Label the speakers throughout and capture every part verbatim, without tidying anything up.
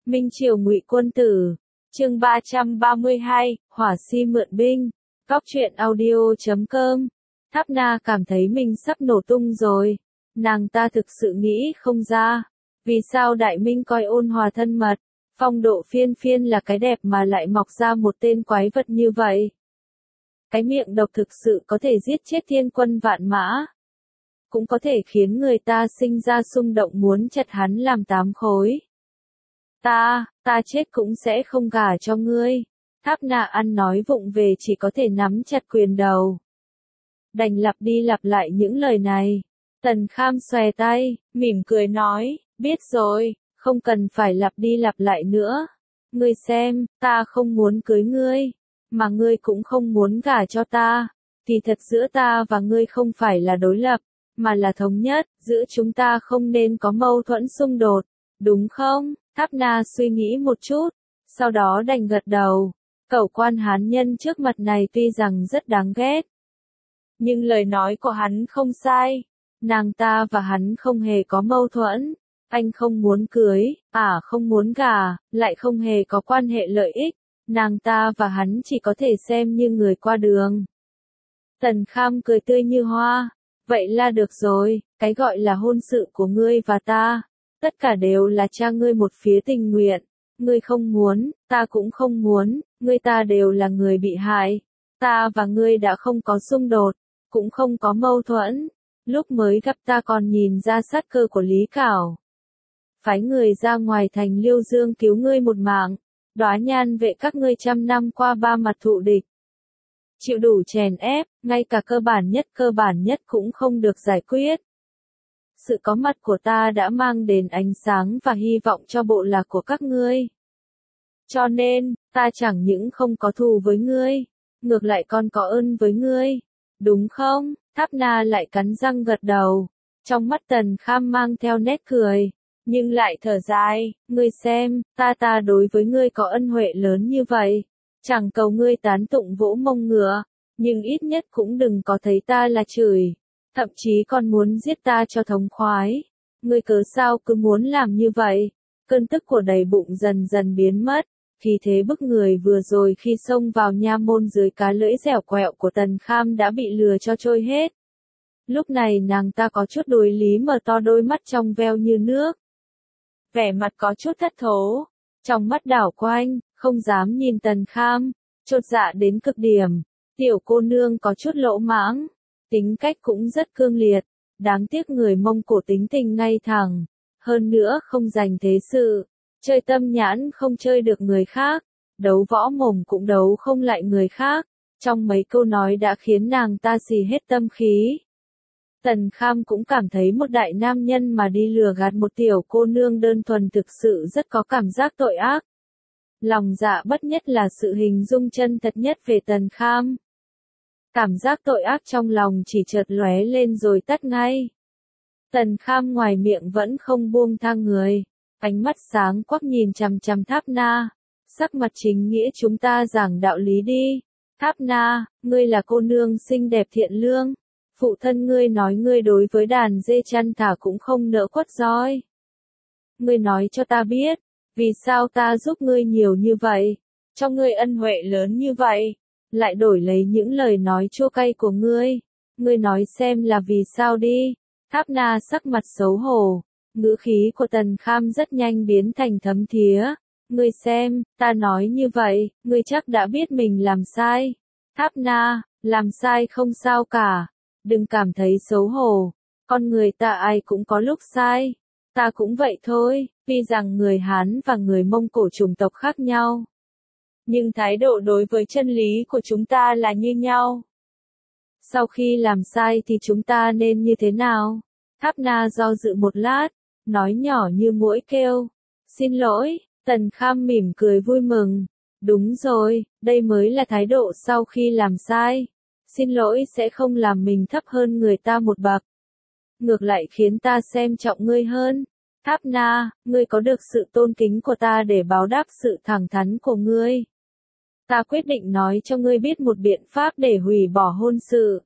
Speaker 1: Minh Triều Ngụy Quân Tử, chương ba trăm ba mươi hai, Hỏa Si mượn binh. Góc truyện audio chấm com. Tháp Na cảm thấy mình sắp nổ tung rồi. Nàng ta thực sự nghĩ không ra. Vì sao Đại Minh coi ôn hòa thân mật, phong độ phiên phiên là cái đẹp mà lại mọc ra một tên quái vật như vậy? Cái miệng độc thực sự có thể giết chết thiên quân vạn mã. Cũng có thể khiến người ta sinh ra xung động muốn chặt hắn làm tám khối. Ta, ta chết cũng sẽ không gả cho ngươi. Tháp Na ăn nói vụng về chỉ có thể nắm chặt quyền đầu. Đành lặp đi lặp lại những lời này. Tần Kham xòe tay, mỉm cười nói, biết rồi, không cần phải lặp đi lặp lại nữa. Ngươi xem, ta không muốn cưới ngươi, mà ngươi cũng không muốn gả cho ta. Thì thật giữa ta và ngươi không phải là đối lập, mà là thống nhất, giữa chúng ta không nên có mâu thuẫn xung đột, đúng không? Tháp Na suy nghĩ một chút, sau đó đành gật đầu. Cẩu quan hán nhân trước mặt này tuy rằng rất đáng ghét, nhưng lời nói của hắn không sai. Nàng ta và hắn không hề có mâu thuẫn. Anh không muốn cưới, ả à không muốn gả, lại không hề có quan hệ lợi ích. Nàng ta và hắn chỉ có thể xem như người qua đường. Tần Kham cười tươi như hoa. Vậy là được rồi, cái gọi là hôn sự của ngươi và ta, tất cả đều là cha ngươi một phía tình nguyện. Ngươi không muốn, ta cũng không muốn, ngươi ta đều là người bị hại. Ta và ngươi đã không có xung đột, cũng không có mâu thuẫn. Lúc mới gặp ta còn nhìn ra sát cơ của Lý Cảo. Phái người ra ngoài thành Liêu Dương cứu ngươi một mạng. Đóa Nhan vệ các ngươi trăm năm qua ba mặt thụ địch. Chịu đủ chèn ép, ngay cả cơ bản nhất cơ bản nhất cũng không được giải quyết. Sự có mặt của ta đã mang đến ánh sáng và hy vọng cho bộ lạc của các ngươi. Cho nên, ta chẳng những không có thù với ngươi, ngược lại còn có ơn với ngươi. Đúng không? Tháp Na lại cắn răng gật đầu. Trong mắt Tần Kham mang theo nét cười, nhưng lại thở dài. Ngươi xem, ta ta đối với ngươi có ân huệ lớn như vậy. Chẳng cầu ngươi tán tụng vỗ mông ngựa, nhưng ít nhất cũng đừng có thấy ta là chửi. Thậm chí còn muốn giết ta cho thống khoái. Ngươi cớ sao cứ muốn làm như vậy? Cơn tức của đầy bụng dần dần biến mất. Khí thế bức người vừa rồi khi xông vào nha môn dưới cá lưỡi dẻo quẹo của Tần Kham đã bị lừa cho trôi hết. Lúc này nàng ta có chút đuối lý mở to đôi mắt trong veo như nước. Vẻ mặt có chút thất thố. Trong mắt đảo quanh, không dám nhìn Tần Kham, chột dạ đến cực điểm. Tiểu cô nương có chút lỗ mãng, tính cách cũng rất cương liệt, đáng tiếc người Mông Cổ tính tình ngay thẳng, hơn nữa không dành thế sự, chơi tâm nhãn không chơi được người khác, đấu võ mồm cũng đấu không lại người khác, trong mấy câu nói đã khiến nàng ta xì hết tâm khí. Tần Kham cũng cảm thấy một đại nam nhân mà đi lừa gạt một tiểu cô nương đơn thuần thực sự rất có cảm giác tội ác. Lòng dạ bất nhất là sự hình dung chân thật nhất về Tần Kham. Cảm giác tội ác trong lòng chỉ chợt lóe lên rồi tắt ngay. Tần Kham ngoài miệng vẫn không buông tha người, ánh mắt sáng quắc nhìn chằm chằm Tháp Na, sắc mặt chính nghĩa chúng ta giảng đạo lý đi. Tháp Na, ngươi là cô nương xinh đẹp thiện lương, phụ thân ngươi nói ngươi đối với đàn dê chăn thả cũng không nỡ quất roi. Ngươi nói cho ta biết, vì sao ta giúp ngươi nhiều như vậy, cho ngươi ân huệ lớn như vậy, lại đổi lấy những lời nói chua cay của ngươi. Ngươi nói xem là vì sao đi. Tháp Na sắc mặt xấu hổ, ngữ khí của Tần Kham rất nhanh biến thành thấm thía. Ngươi xem, ta nói như vậy, ngươi chắc đã biết mình làm sai. Tháp Na, làm sai không sao cả, đừng cảm thấy xấu hổ, con người ta ai cũng có lúc sai. Ta cũng vậy thôi, tuy rằng người Hán và người Mông Cổ chủng tộc khác nhau, nhưng thái độ đối với chân lý của chúng ta là như nhau. Sau khi làm sai thì chúng ta nên như thế nào? Tháp Na do dự một lát, nói nhỏ như muỗi kêu. Xin lỗi. Tần Kham mỉm cười vui mừng. Đúng rồi, đây mới là thái độ sau khi làm sai. Xin lỗi sẽ không làm mình thấp hơn người ta một bậc, ngược lại khiến ta xem trọng ngươi hơn. Tháp Na, ngươi có được sự tôn kính của ta để báo đáp sự thẳng thắn của ngươi. Ta quyết định nói cho ngươi biết một biện pháp để hủy bỏ hôn sự.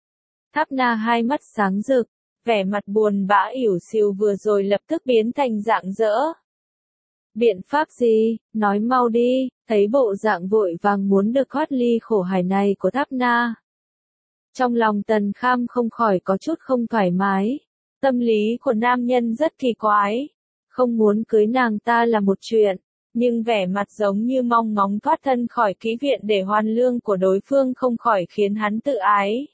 Speaker 1: Tháp Na hai mắt sáng rực, vẻ mặt buồn bã ỉu xìu vừa rồi lập tức biến thành rạng rỡ. Biện pháp gì, nói mau đi, thấy bộ dạng vội vàng muốn được thoát ly khổ hải này của Tháp Na. Trong lòng Tần Kham không khỏi có chút không thoải mái. Tâm lý của nam nhân rất kỳ quái. Không muốn cưới nàng ta là một chuyện, nhưng vẻ mặt giống như mong ngóng thoát thân khỏi kỹ viện để hoàn lương của đối phương không khỏi khiến hắn tự ái.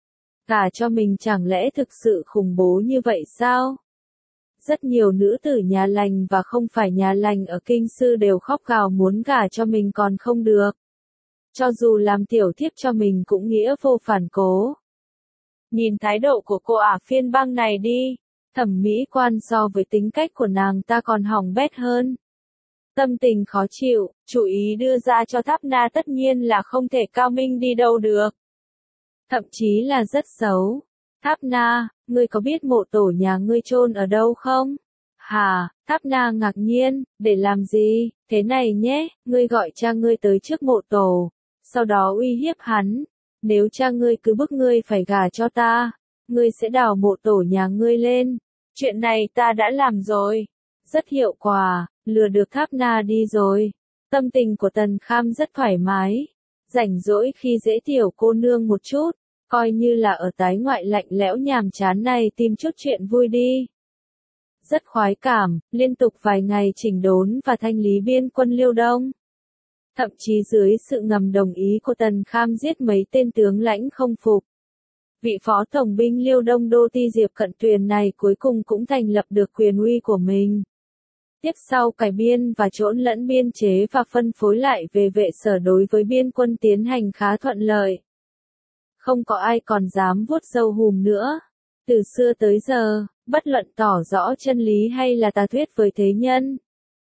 Speaker 1: Gả cho mình chẳng lẽ thực sự khủng bố như vậy sao? Rất nhiều nữ tử nhà lành và không phải nhà lành ở kinh sư đều khóc gào muốn gả cho mình còn không được. Cho dù làm tiểu thiếp cho mình cũng nghĩa vô phản cố. Nhìn thái độ của cô ả phiên bang này đi, thẩm mỹ quan so với tính cách của nàng ta còn hỏng bét hơn. Tâm tình khó chịu, chủ ý đưa ra cho Tháp Na tất nhiên là không thể cao minh đi đâu được. Thậm chí là rất xấu. Tháp Na, ngươi có biết mộ tổ nhà ngươi chôn ở đâu không? Hà, Tháp Na ngạc nhiên, để làm gì? Thế này nhé, ngươi gọi cha ngươi tới trước mộ tổ, sau đó uy hiếp hắn. Nếu cha ngươi cứ bức ngươi phải gả cho ta, ngươi sẽ đào mộ tổ nhà ngươi lên. Chuyện này ta đã làm rồi. Rất hiệu quả, lừa được Tháp Na đi rồi. Tâm tình của Tần Kham rất thoải mái. Rảnh rỗi khi dễ tiểu cô nương một chút, coi như là ở tái ngoại lạnh lẽo nhàm chán này tìm chút chuyện vui đi. Rất khoái cảm, liên tục vài ngày chỉnh đốn và thanh lý biên quân Liêu Đông. Thậm chí dưới sự ngầm đồng ý của Tần Kham giết mấy tên tướng lãnh không phục. Vị phó tổng binh Liêu Đông Đô Ti Diệp Cận Tuyền này cuối cùng cũng thành lập được quyền uy của mình. Tiếp sau cải biên và trỗn lẫn biên chế và phân phối lại về vệ sở đối với biên quân tiến hành khá thuận lợi. Không có ai còn dám vuốt râu hùm nữa. Từ xưa tới giờ, bất luận tỏ rõ chân lý hay là tà thuyết với thế nhân,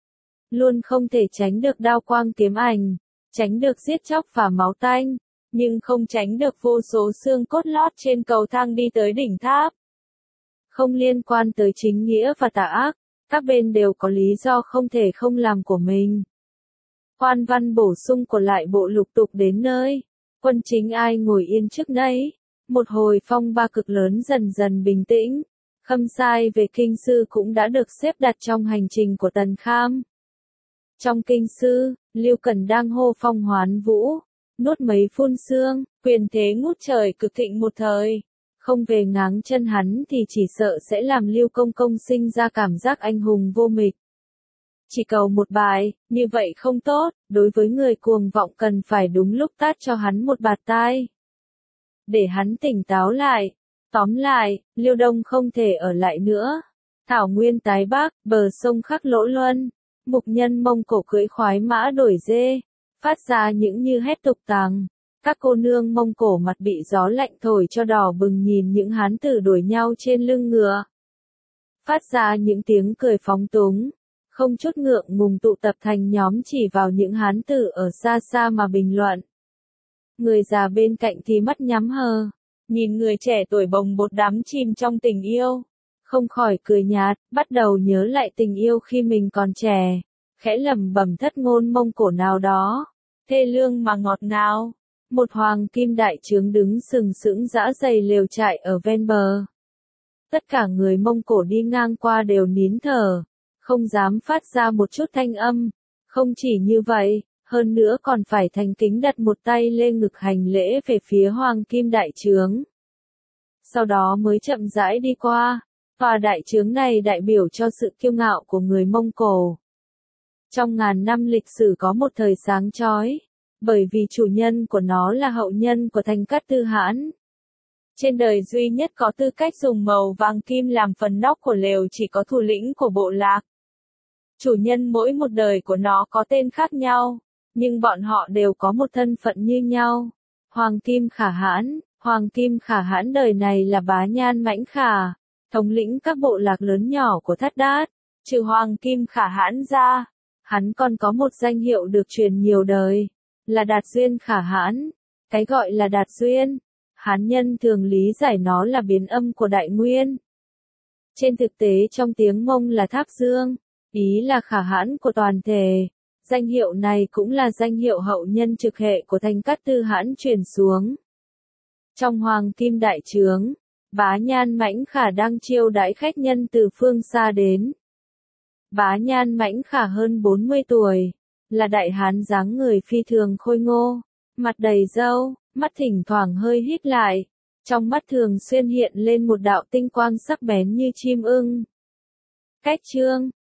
Speaker 1: luôn không thể tránh được đao quang kiếm ảnh, tránh được giết chóc và máu tanh, nhưng không tránh được vô số xương cốt lót trên cầu thang đi tới đỉnh tháp. Không liên quan tới chính nghĩa và tà ác, các bên đều có lý do không thể không làm của mình. Khoan văn bổ sung của lại bộ lục tục đến nơi, quân chính ai ngồi yên trước nấy, một hồi phong ba cực lớn dần dần bình tĩnh, khâm sai về kinh sư cũng đã được xếp đặt trong hành trình của Tần Kham. Trong kinh sư, Lưu Cần đang hô phong hoán vũ, nuốt mấy phun sương, quyền thế ngút trời cực thịnh một thời. Không về ngáng chân hắn thì chỉ sợ sẽ làm Lưu Công Công sinh ra cảm giác anh hùng vô mịch. Chỉ cầu một bài, như vậy không tốt, đối với người cuồng vọng cần phải đúng lúc tát cho hắn một bạt tai. Để hắn tỉnh táo lại. Tóm lại, Liêu Đông không thể ở lại nữa. Thảo nguyên tái bắc, bờ sông khắc lỗ luân. Mục nhân Mông Cổ cưỡi khoái mã đổi dê, phát ra những như hét tục tàng. Các cô nương Mông Cổ mặt bị gió lạnh thổi cho đỏ bừng nhìn những hán tử đuổi nhau trên lưng ngựa. Phát ra những tiếng cười phóng túng, không chút ngượng ngùng tụ tập thành nhóm chỉ vào những hán tử ở xa xa mà bình luận. Người già bên cạnh thì mắt nhắm hờ, nhìn người trẻ tuổi bồng bột đắm chìm trong tình yêu. Không khỏi cười nhạt, bắt đầu nhớ lại tình yêu khi mình còn trẻ, khẽ lẩm bẩm thất ngôn Mông Cổ nào đó, thê lương mà ngọt ngào. Một hoàng kim đại trướng đứng sừng sững dã dày lều trại ở ven bờ. Tất cả người Mông Cổ đi ngang qua đều nín thở, không dám phát ra một chút thanh âm. Không chỉ như vậy, hơn nữa còn phải thành kính đặt một tay lên ngực hành lễ về phía hoàng kim đại trướng. Sau đó mới chậm rãi đi qua. Tòa đại trướng này đại biểu cho sự kiêu ngạo của người Mông Cổ. Trong ngàn năm lịch sử có một thời sáng chói, bởi vì chủ nhân của nó là hậu nhân của Thành Cát Tư Hãn. Trên đời duy nhất có tư cách dùng màu vàng kim làm phần nóc của lều chỉ có thủ lĩnh của bộ lạc. Chủ nhân mỗi một đời của nó có tên khác nhau, nhưng bọn họ đều có một thân phận như nhau. Hoàng Kim Khả Hãn, Hoàng Kim Khả Hãn đời này là bá nhan mãnh khả, thống lĩnh các bộ lạc lớn nhỏ của Thất Đát. Trừ Hoàng Kim Khả Hãn ra, hắn còn có một danh hiệu được truyền nhiều đời, là Đạt Duyên Khả Hãn. Cái gọi là Đạt Duyên, Hán nhân thường lý giải nó là biến âm của Đại Nguyên. Trên thực tế trong tiếng Mông là Tháp Dương, ý là Khả Hãn của toàn thể. Danh hiệu này cũng là danh hiệu hậu nhân trực hệ của Thành Cát Tư Hãn truyền xuống. Trong Hoàng Kim Đại Trướng, bá nhan mãnh khả đang chiêu đãi khách nhân từ phương xa đến. Bá Nhan mãnh khả hơn bốn mươi tuổi, là đại hán dáng người phi thường khôi ngô, mặt đầy râu, mắt thỉnh thoảng hơi híp lại, trong mắt thường xuyên hiện lên một đạo tinh quang sắc bén như chim ưng. Cách chương